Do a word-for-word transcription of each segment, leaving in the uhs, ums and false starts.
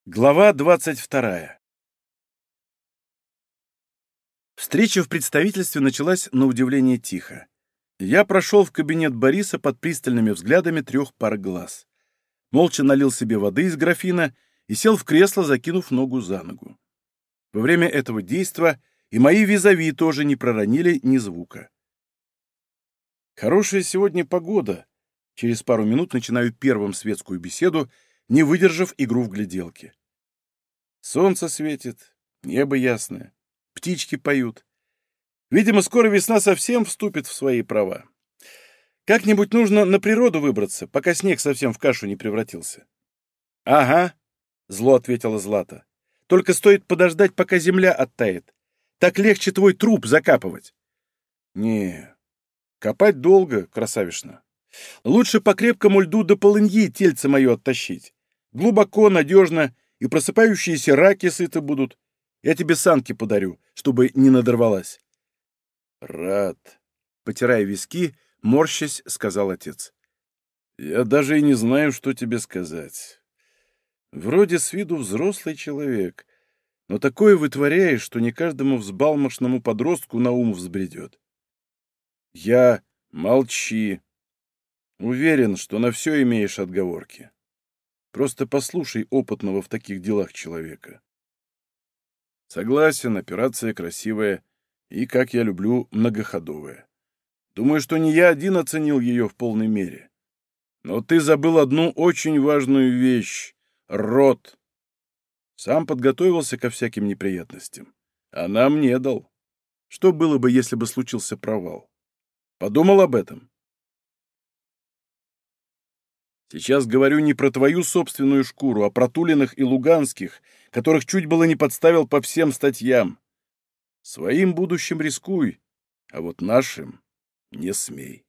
Глава двадцать вторая. Встреча в представительстве началась на удивление тихо. Я прошел в кабинет Бориса под пристальными взглядами трех пар глаз. Молча налил себе воды из графина и сел в кресло, закинув ногу за ногу. Во время этого действа и мои визави тоже не проронили ни звука. Хорошая сегодня погода. Через пару минут начинаю первым светскую беседу, не выдержав игру в гляделки. Солнце светит, небо ясное, птички поют. Видимо, скоро весна совсем вступит в свои права. Как-нибудь нужно на природу выбраться, пока снег совсем в кашу не превратился. — Ага, — зло ответила Злата. — Только стоит подождать, пока земля оттает. Так легче твой труп закапывать. — Не, копать долго, красавишна. Лучше по крепкому льду до полыньи тельце мое оттащить. Глубоко, надежно, и просыпающиеся раки сыты будут. Я тебе санки подарю, чтобы не надорвалась. — Рад, — потирая виски, морщась, сказал отец. — Я даже и не знаю, что тебе сказать. Вроде с виду взрослый человек, но такое вытворяешь, что не каждому взбалмошному подростку на ум взбредет. Я... Молчи. Уверен, что на все имеешь отговорки. Просто послушай опытного в таких делах человека. Согласен, операция красивая и, как я люблю, многоходовая. Думаю, что не я один оценил ее в полной мере. Но ты забыл одну очень важную вещь — род. Сам подготовился ко всяким неприятностям, а нам не дал. Что было бы, если бы случился провал? Подумал об этом? Сейчас говорю не про твою собственную шкуру, а про Тулиных и Луганских, которых чуть было не подставил по всем статьям. Своим будущим рискуй, а вот нашим не смей.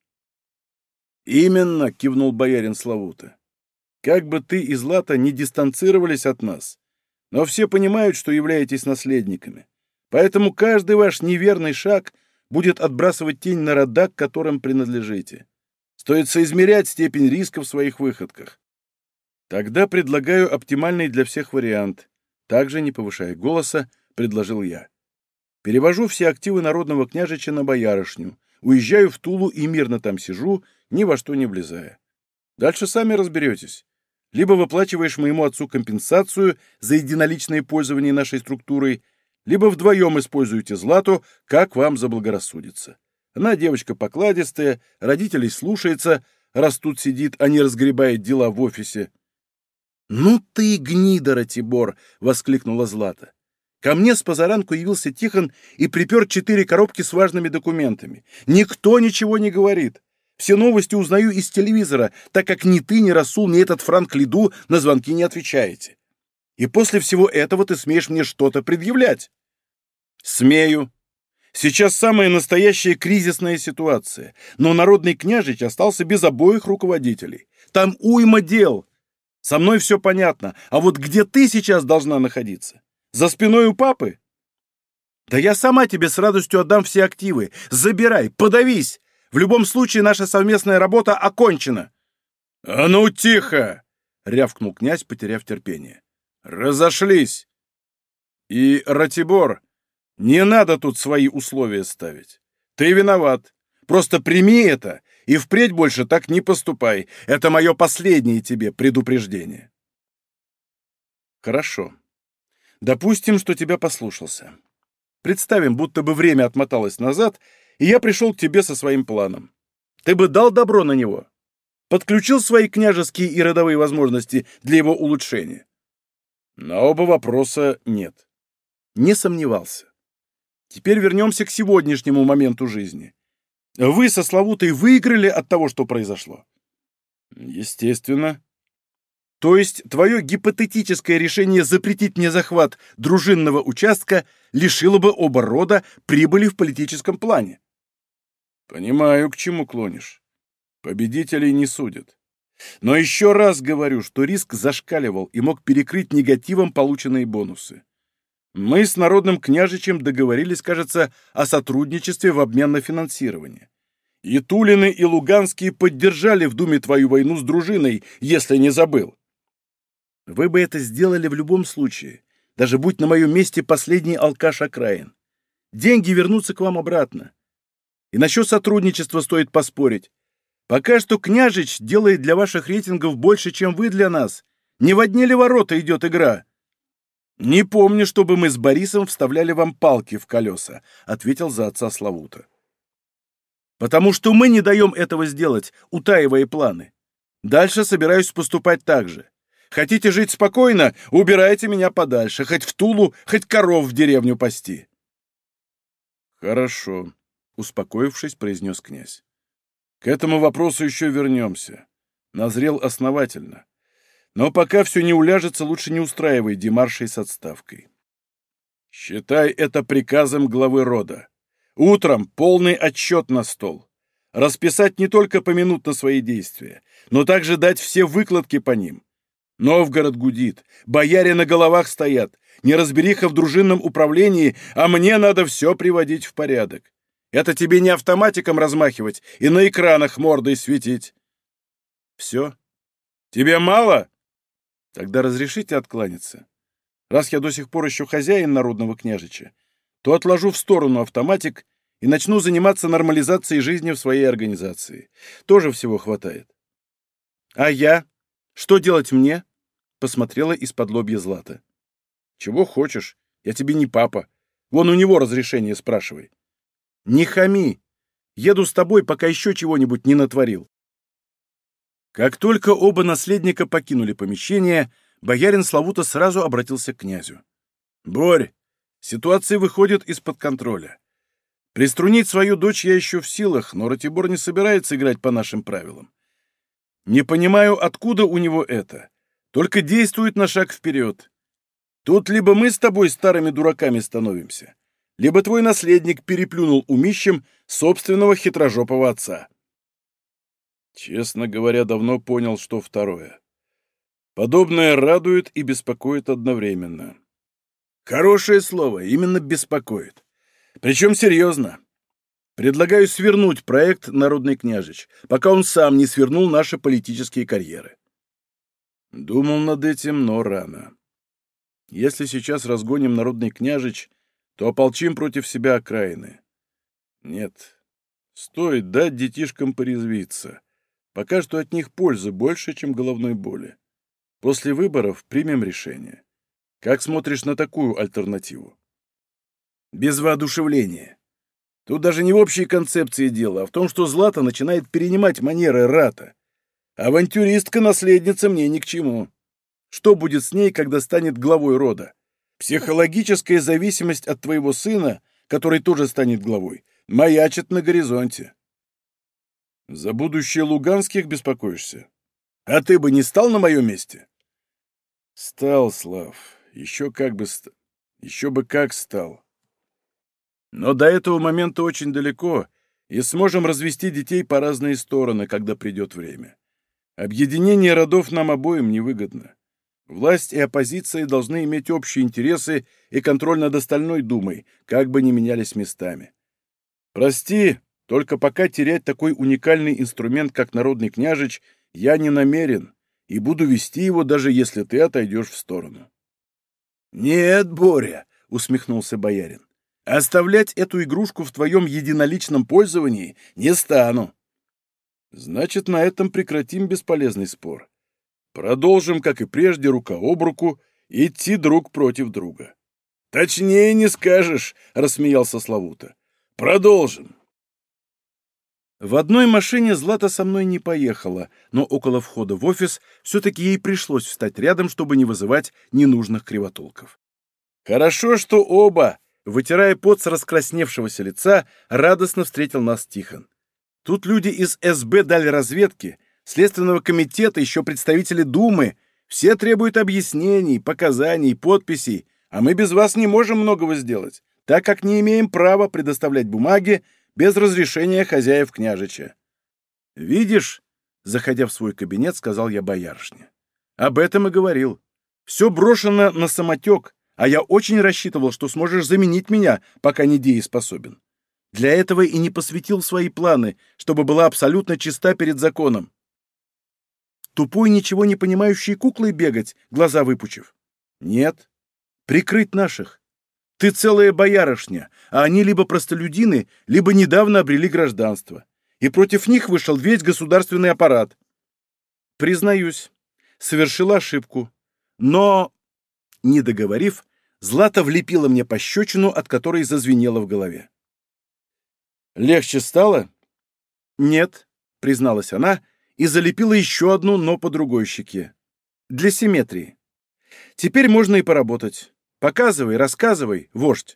Именно, кивнул боярин Славута. Как бы ты и Злата не дистанцировались от нас, но все понимают, что являетесь наследниками. Поэтому каждый ваш неверный шаг будет отбрасывать тень на рода, к которым принадлежите. Стоит соизмерять степень риска в своих выходках. Тогда предлагаю оптимальный для всех вариант. Также, не повышая голоса, предложил я. Перевожу все активы народного княжича на боярышню, уезжаю в Тулу и мирно там сижу, ни во что не влезая. Дальше сами разберетесь. Либо выплачиваешь моему отцу компенсацию за единоличное пользование нашей структурой, либо вдвоем используете Злату, как вам заблагорассудится. Она девочка покладистая, родителей слушается, раз тут сидит, а не разгребает дела в офисе. — Ну ты гнида, Ратибор! — воскликнула Злата. Ко мне с позаранку явился Тихон и припер четыре коробки с важными документами. Никто ничего не говорит. Все новости узнаю из телевизора, так как ни ты, ни Расул, ни этот Франк Лиду на звонки не отвечаете. И после всего этого ты смеешь мне что-то предъявлять? — Смею. Сейчас самая настоящая кризисная ситуация, но народный княжич остался без обоих руководителей. Там уйма дел. Со мной все понятно, а вот где ты сейчас должна находиться? За спиной у папы? Да я сама тебе с радостью отдам все активы. Забирай, подавись. В любом случае наша совместная работа окончена. — А ну тихо! — рявкнул князь, потеряв терпение. — Разошлись. И, Ратибор, не надо тут свои условия ставить. Ты виноват. Просто прими это и впредь больше так не поступай. Это мое последнее тебе предупреждение. Хорошо. Допустим, что тебя послушался. Представим, будто бы время отмоталось назад, и я пришел к тебе со своим планом. Ты бы дал добро на него? Подключил свои княжеские и родовые возможности для его улучшения? На оба вопроса нет. Не сомневался. Теперь вернемся к сегодняшнему моменту жизни. Вы со Славутой выиграли от того, что произошло? Естественно. То есть твое гипотетическое решение запретить мне захват дружинного участка лишило бы оба рода прибыли в политическом плане? Понимаю, к чему клонишь. Победителей не судят. Но еще раз говорю, что риск зашкаливал и мог перекрыть негативом полученные бонусы. Мы с народным княжичем договорились, кажется, о сотрудничестве в обмен на финансирование. И Тулины, и Луганские поддержали в Думе твою войну с дружиной, если не забыл. Вы бы это сделали в любом случае, даже будь на моем месте последний алкаш окраин. Деньги вернутся к вам обратно. И насчет сотрудничества стоит поспорить. Пока что княжич делает для ваших рейтингов больше, чем вы для нас. Не в одни ли ворота идет игра? Не помню, чтобы мы с Борисом вставляли вам палки в колеса, ответил за отца Славута. Потому что мы не даем этого сделать, утаивая планы. Дальше собираюсь поступать так же. Хотите жить спокойно, убирайте меня подальше, хоть в Тулу, хоть коров в деревню пасти. Хорошо, успокоившись, произнес князь. К этому вопросу еще вернемся. Назрел основательно. Но пока все не уляжется, лучше не устраивай демаршей с отставкой. Считай это приказом главы рода. Утром полный отчет на стол. Расписать не только поминутно свои действия, но также дать все выкладки по ним. Новгород гудит, бояре на головах стоят, неразбериха в дружинном управлении, а мне надо все приводить в порядок. Это тебе не автоматиком размахивать и на экранах мордой светить. Все? Тебе мало? Тогда разрешите откланяться. Раз я до сих пор еще хозяин народного княжича, то отложу в сторону автоматик и начну заниматься нормализацией жизни в своей организации. Тоже всего хватает. А я? Что делать мне? Посмотрела из-под лобья Злата. Чего хочешь? Я тебе не папа. Вон у него разрешение спрашивай. Не хами. Еду с тобой, пока еще чего-нибудь не натворил. Как только оба наследника покинули помещение, боярин Славута сразу обратился к князю. «Борь, ситуация выходит из-под контроля. Приструнить свою дочь я еще в силах, но Ратибор не собирается играть по нашим правилам. Не понимаю, откуда у него это. Только действует на шаг вперед. Тут либо мы с тобой старыми дураками становимся, либо твой наследник переплюнул умищем собственного хитрожопого отца». Честно говоря, давно понял, что второе. Подобное радует и беспокоит одновременно. Хорошее слово, именно беспокоит. Причем серьезно. Предлагаю свернуть проект «Народный княжич», пока он сам не свернул наши политические карьеры. Думал над этим, но рано. Если сейчас разгоним «Народный княжич», то ополчим против себя окраины. Нет, стоит дать детишкам порезвиться. Пока что от них пользы больше, чем головной боли. После выборов примем решение. Как смотришь на такую альтернативу? Без воодушевления. Тут даже не в общей концепции дело, а в том, что Злата начинает перенимать манеры Рата. Авантюристка-наследница мне ни к чему. Что будет с ней, когда станет главой рода? Психологическая зависимость от твоего сына, который тоже станет главой, маячит на горизонте. За будущее Луганских беспокоишься? А ты бы не стал на моем месте? Стал, Слав. Еще как бы ст... Еще бы как стал. Но до этого момента очень далеко, и сможем развести детей по разные стороны, когда придет время. Объединение родов нам обоим невыгодно. Власть и оппозиция должны иметь общие интересы и контроль над остальной думой, как бы ни менялись местами. Прости, только пока терять такой уникальный инструмент, как народный княжич, я не намерен, и буду вести его, даже если ты отойдешь в сторону. «Нет, Боря», — усмехнулся боярин, — «оставлять эту игрушку в твоем единоличном пользовании не стану». «Значит, на этом прекратим бесполезный спор. Продолжим, как и прежде, рука об руку, идти друг против друга». «Точнее не скажешь», — рассмеялся Славута. «Продолжим». В одной машине Злата со мной не поехала, но около входа в офис все-таки ей пришлось встать рядом, чтобы не вызывать ненужных кривотолков. Хорошо, что оба, вытирая пот с раскрасневшегося лица, радостно встретил нас Тихон. Тут люди из эс бэ дали разведки, Следственного комитета, еще представители Думы, все требуют объяснений, показаний, подписей, а мы без вас не можем многого сделать, так как не имеем права предоставлять бумаги без разрешения хозяев княжича. «Видишь?» — заходя в свой кабинет, сказал я боярышне. «Об этом и говорил. Все брошено на самотек, а я очень рассчитывал, что сможешь заменить меня, пока не дееспособен. Для этого и не посвятил свои планы, чтобы была абсолютно чиста перед законом». Тупой, ничего не понимающей куклой бегать, глаза выпучив? Нет. Прикрыть наших. Ты целая боярышня, а они либо простолюдины, либо недавно обрели гражданство. И против них вышел весь государственный аппарат. Признаюсь, совершила ошибку. Но, не договорив, Злата влепила мне пощечину, от которой зазвенело в голове. «Легче стало?» «Нет», — призналась она, и залепила еще одну, но по другой щеке. «Для симметрии. Теперь можно и поработать. Показывай, рассказывай, вождь».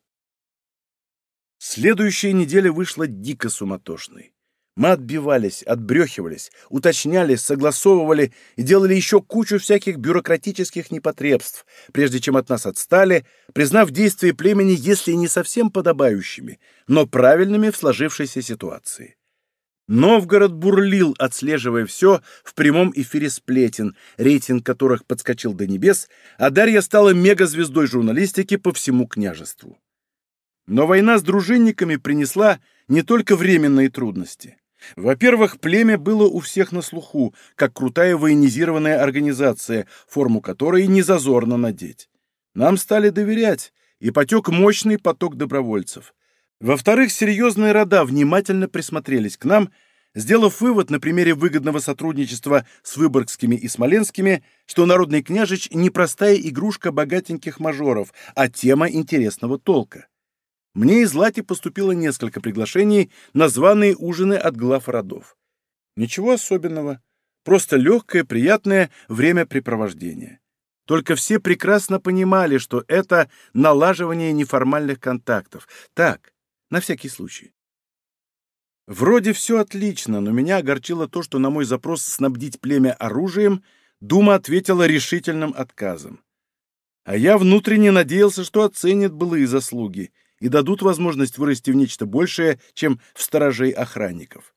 Следующая неделя вышла дико суматошной. Мы отбивались, отбрехивались, уточняли, согласовывали и делали еще кучу всяких бюрократических непотребств, прежде чем от нас отстали, признав действия племени, если не совсем подобающими, но правильными в сложившейся ситуации. Новгород бурлил, отслеживая все в прямом эфире сплетен, рейтинг которых подскочил до небес, а Дарья стала мегазвездой журналистики по всему княжеству. Но война с дружинниками принесла не только временные трудности. Во-первых, племя было у всех на слуху, как крутая военизированная организация, форму которой не зазорно надеть. Нам стали доверять, и потек мощный поток добровольцев. Во-вторых, серьезные рода внимательно присмотрелись к нам, сделав вывод на примере выгодного сотрудничества с выборгскими и смоленскими, что народный княжич не простая игрушка богатеньких мажоров, а тема интересного толка. Мне из Лати поступило несколько приглашений на званые ужины от глав родов. Ничего особенного, просто легкое, приятное времяпрепровождение. Только все прекрасно понимали, что это налаживание неформальных контактов. Так, на всякий случай. Вроде все отлично, но меня огорчило то, что на мой запрос снабдить племя оружием Дума ответила решительным отказом. А я внутренне надеялся, что оценят былые заслуги и дадут возможность вырасти в нечто большее, чем в сторожей охранников.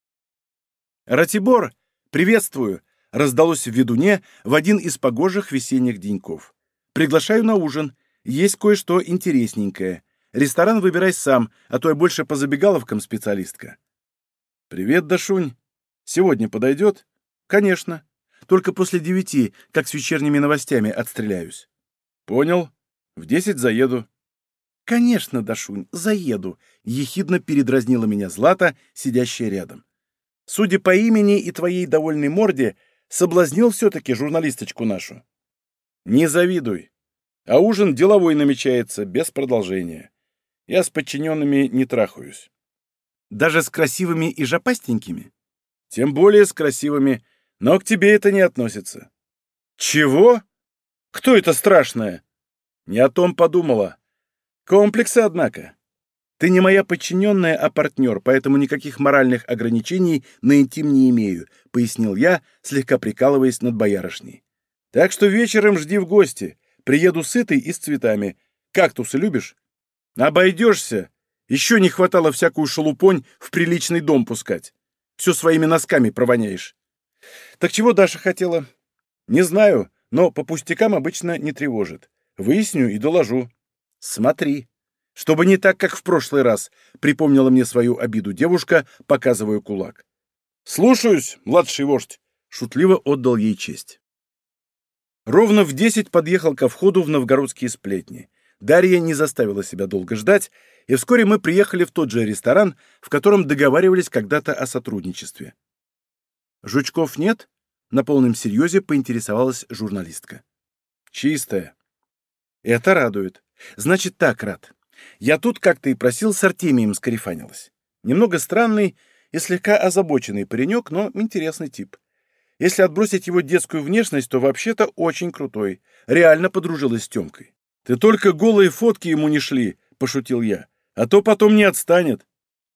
«Ратибор, приветствую!» — раздалось в ведуне в один из погожих весенних деньков. «Приглашаю на ужин. Есть кое-что интересненькое. Ресторан выбирай сам, а то я больше по забегаловкам специалистка». «Привет, Дашунь. Сегодня подойдет?» «Конечно. Только после девяти, как с вечерними новостями, отстреляюсь». «Понял. В десять заеду». «Конечно, Дашунь, заеду», — ехидно передразнила меня Злата, сидящая рядом. «Судя по имени и твоей довольной морде, соблазнил все-таки журналисточку нашу». «Не завидуй. А ужин деловой намечается, без продолжения. Я с подчиненными не трахаюсь». «Даже с красивыми и жопастенькими?» «Тем более с красивыми, но к тебе это не относится». «Чего? Кто это страшное?» «Не о том подумала. Комплексы, однако. Ты не моя подчиненная, а партнер, поэтому никаких моральных ограничений на интим не имею», — пояснил я, слегка прикалываясь над боярышней. «Так что вечером жди в гости. Приеду сытый и с цветами. Кактусы любишь?» «Обойдешься. Еще не хватало всякую шелупонь в приличный дом пускать. Все своими носками провоняешь». «Так чего Даша хотела?» «Не знаю, но по пустякам обычно не тревожит. Выясню и доложу». «Смотри, чтобы не так, как в прошлый раз», — припомнила мне свою обиду девушка, показывая кулак. «Слушаюсь, младший вождь», — шутливо отдал ей честь. Ровно в десять подъехал ко входу в новгородские сплетни. Дарья не заставила себя долго ждать, и вскоре мы приехали в тот же ресторан, в котором договаривались когда-то о сотрудничестве. «Жучков нет?» — на полном серьезе поинтересовалась журналистка. «Чистая». «Это радует. Значит так, Рад. Я тут, как ты и просил, с Артемием скарифанилась. Немного странный и слегка озабоченный паренек, но интересный тип. Если отбросить его детскую внешность, то вообще-то очень крутой. Реально подружилась с Тёмкой. Ты только голые фотки ему не шли, — пошутил я, — а то потом не отстанет».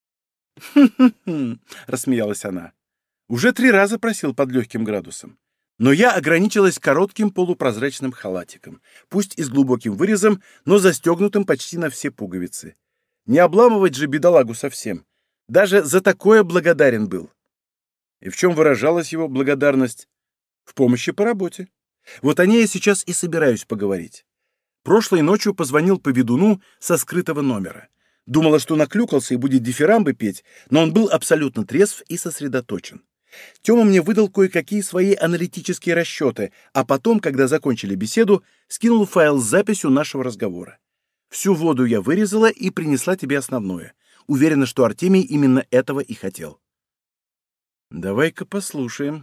«Хм-хм-хм», — рассмеялась она. «Уже три раза просил под легким градусом. Но я ограничилась коротким полупрозрачным халатиком, пусть и с глубоким вырезом, но застегнутым почти на все пуговицы. Не обламывать же бедолагу совсем. Даже за такое благодарен был». И в чем выражалась его благодарность? В помощи по работе. Вот о ней я сейчас и собираюсь поговорить. Прошлой ночью позвонил по ведуну со скрытого номера. Думала, что наклюкался и будет дифирамбы петь, но он был абсолютно трезв и сосредоточен. Тёма мне выдал кое-какие свои аналитические расчеты, а потом, когда закончили беседу, скинул файл с записью нашего разговора. Всю воду я вырезала и принесла тебе основное. Уверена, что Артемий именно этого и хотел. Давай-ка послушаем.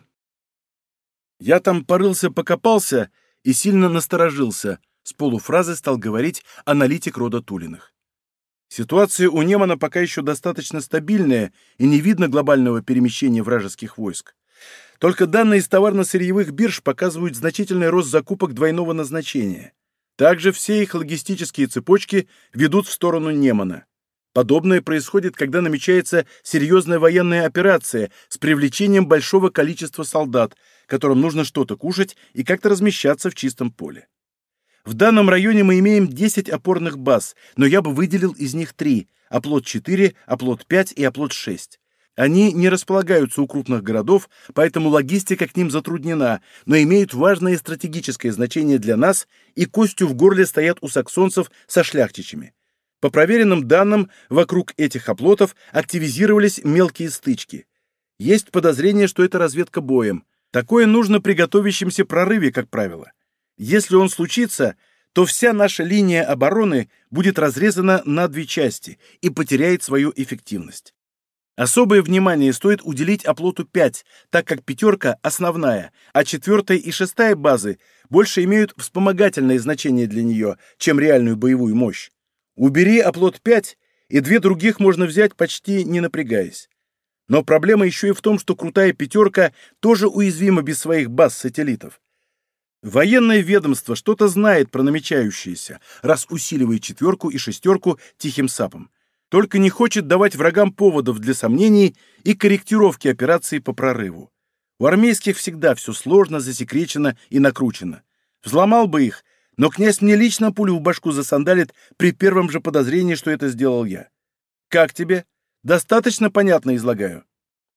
Я там порылся-покопался и сильно насторожился. С полуфразы стал говорить аналитик рода Тулиных. Ситуация у Немана пока еще достаточно стабильная, и не видно глобального перемещения вражеских войск. Только данные из товарно-сырьевых бирж показывают значительный рост закупок двойного назначения. Также все их логистические цепочки ведут в сторону Немана. Подобное происходит, когда намечается серьезная военная операция с привлечением большого количества солдат, которым нужно что-то кушать и как-то размещаться в чистом поле. В данном районе мы имеем десять опорных баз, но я бы выделил из них три – оплот четыре, оплот пять и оплот шесть. Они не располагаются у крупных городов, поэтому логистика к ним затруднена, но имеют важное стратегическое значение для нас и костью в горле стоят у саксонцев со шляхтичами. По проверенным данным, вокруг этих оплотов активизировались мелкие стычки. Есть подозрение, что это разведка боем. Такое нужно при готовящемся прорыве, как правило. Если он случится, то вся наша линия обороны будет разрезана на две части и потеряет свою эффективность. Особое внимание стоит уделить оплоту пять, так как пятерка основная, а четвертая и шестая базы больше имеют вспомогательное значение для нее, чем реальную боевую мощь. Убери оплот пять, и две других можно взять почти не напрягаясь. Но проблема еще и в том, что крутая пятерка тоже уязвима без своих баз-сателлитов. Военное ведомство что-то знает про намечающееся, раз усиливает четверку и шестерку тихим сапом. Только не хочет давать врагам поводов для сомнений и корректировки операции по прорыву. У армейских всегда все сложно, засекречено и накручено. Взломал бы их, но князь мне лично пулю в башку засандалит при первом же подозрении, что это сделал я. Как тебе? Достаточно понятно излагаю?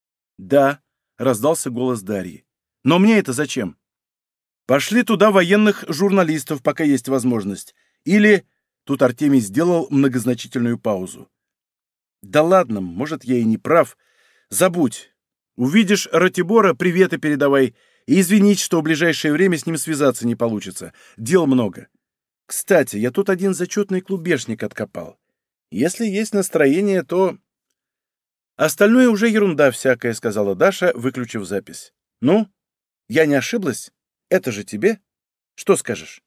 Да, раздался голос Дарьи. Но мне это зачем? Пошли туда военных журналистов, пока есть возможность. Или... Тут Артемий сделал многозначительную паузу. Да ладно, может, я и не прав. Забудь. Увидишь Ратибора, приветы передавай. И извинить, что в ближайшее время с ним связаться не получится. Дел много. Кстати, я тут один зачетный клубешник откопал. Если есть настроение, то... Остальное уже ерунда всякая, сказала Даша, выключив запись. Ну, я не ошиблась? Это же тебе? Что скажешь?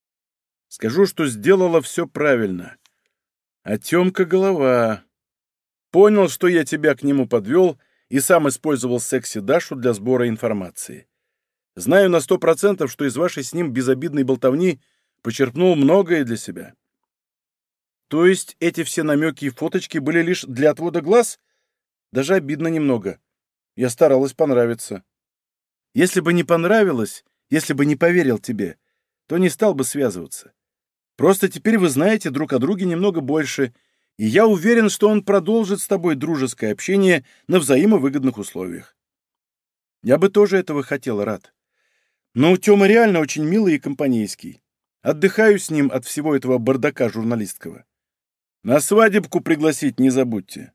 Скажу, что сделала все правильно. А Тёмка голова. Понял, что я тебя к нему подвел и сам использовал секси Дашу для сбора информации. Знаю на сто процентов, что из вашей с ним безобидной болтовни почерпнул многое для себя. То есть эти все намеки и фоточки были лишь для отвода глаз? Даже обидно немного. Я старалась понравиться. Если бы не понравилось, если бы не поверил тебе, то не стал бы связываться. Просто теперь вы знаете друг о друге немного больше, и я уверен, что он продолжит с тобой дружеское общение на взаимовыгодных условиях. Я бы тоже этого хотел, Рад. Но у Тёмы реально очень милый и компанейский. Отдыхаю с ним от всего этого бардака журналистского. На свадебку пригласить не забудьте.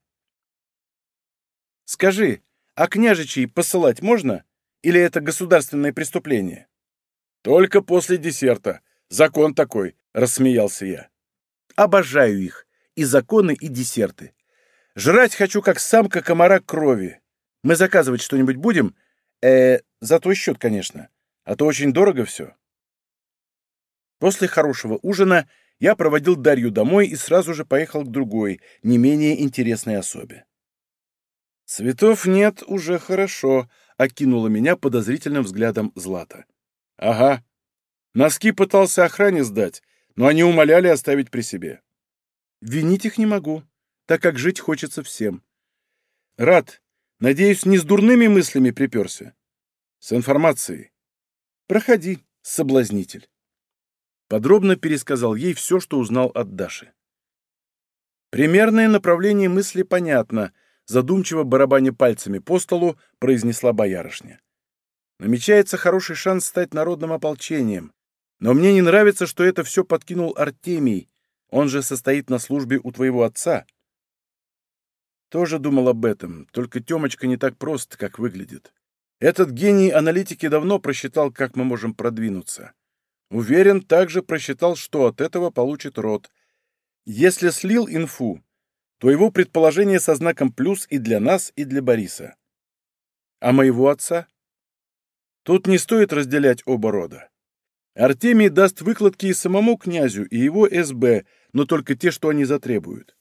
Скажи, а княжичей посылать можно? Или это государственное преступление? Только после десерта. Закон такой, рассмеялся я. Обожаю их. И законы, и десерты. Жрать хочу, как самка комара крови. Мы заказывать что-нибудь будем? Э, за твой счет, конечно. А то очень дорого все. После хорошего ужина я проводил Дарью домой и сразу же поехал к другой, не менее интересной особе. «Цветов нет, уже хорошо», — окинула меня подозрительным взглядом Злата. «Ага. Носки пытался охране сдать, но они умоляли оставить при себе. Винить их не могу, так как жить хочется всем. Рад, надеюсь, не с дурными мыслями приперся. С информацией. Проходи, соблазнитель». Подробно пересказал ей все, что узнал от Даши. Примерное направление мысли понятно, задумчиво барабаня пальцами по столу, произнесла боярышня. Намечается хороший шанс стать народным ополчением, но мне не нравится, что это все подкинул Артемий, он же состоит на службе у твоего отца. Тоже думал об этом, только Тёмочка не так прост, как выглядит. Этот гений аналитики давно просчитал, как мы можем продвинуться. Уверен, также просчитал, что от этого получит род. Если слил инфу, то его предположение со знаком плюс и для нас, и для Бориса. А моего отца? Тут не стоит разделять оба рода. Артемий даст выкладки и самому князю, и его эс бэ, но только те, что они затребуют.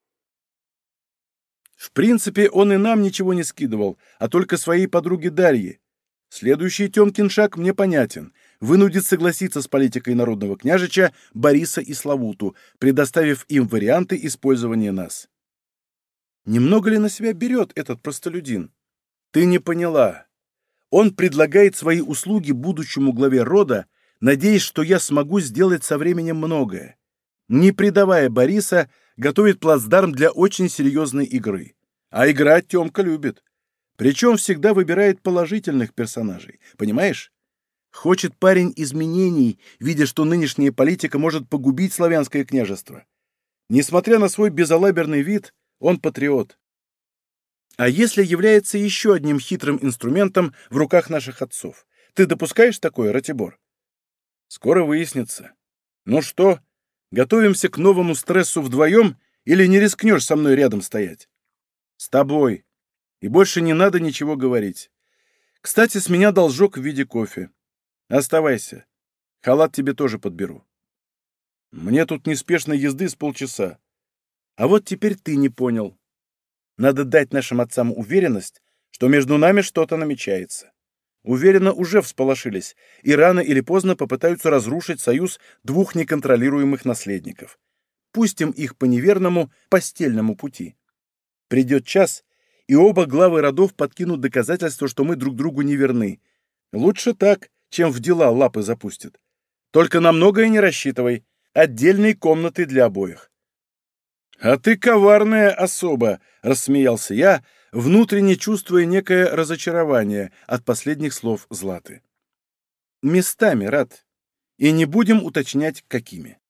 В принципе, он и нам ничего не скидывал, а только своей подруге Дарье. Следующий Тёмкин шаг мне понятен. Вынудит согласиться с политикой народного княжича Бориса и Славуту, предоставив им варианты использования нас. Немного ли на себя берет этот простолюдин? Ты не поняла. Он предлагает свои услуги будущему главе рода, надеясь, что я смогу сделать со временем многое. Не предавая Бориса, готовит плацдарм для очень серьезной игры. А играть Тёмка любит. Причем всегда выбирает положительных персонажей. Понимаешь? Хочет парень изменений, видя, что нынешняя политика может погубить славянское княжество. Несмотря на свой безалаберный вид, он патриот. А если является еще одним хитрым инструментом в руках наших отцов? Ты допускаешь такое, Ратибор? Скоро выяснится. Ну что, готовимся к новому стрессу вдвоем или не рискнешь со мной рядом стоять? С тобой. И больше не надо ничего говорить. Кстати, с меня должок в виде кофе. Оставайся. Халат тебе тоже подберу. Мне тут неспешной езды с полчаса. А вот теперь ты не понял. Надо дать нашим отцам уверенность, что между нами что-то намечается. Уверенно уже всполошились, и рано или поздно попытаются разрушить союз двух неконтролируемых наследников. Пустим их по неверному постельному пути. Придет час, и оба главы родов подкинут доказательства, что мы друг другу не верны. Лучше так, чем в дела лапы запустят. Только на многое не рассчитывай. Отдельные комнаты для обоих. «А ты коварная особа!» — рассмеялся я, внутренне чувствуя некое разочарование от последних слов Златы. «Местами, Рад. И не будем уточнять, какими».